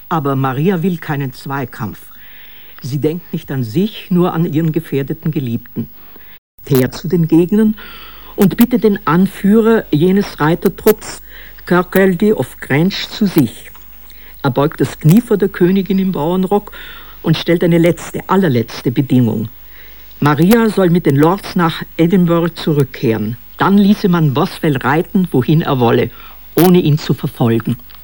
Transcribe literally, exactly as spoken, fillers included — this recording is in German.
Aber Maria will keinen Zweikampf. Sie denkt nicht an sich, nur an ihren gefährdeten Geliebten. Kehrt zu den Gegnern und bittet den Anführer jenes Reitertrupps, Kirkcaldy of Grange, zu sich. Er beugt das Knie vor der Königin im Bauernrock und stellt eine letzte, allerletzte Bedingung. Maria soll mit den Lords nach Edinburgh zurückkehren. Dann ließe man Boswell reiten, wohin er wolle, ohne ihn zu verfolgen.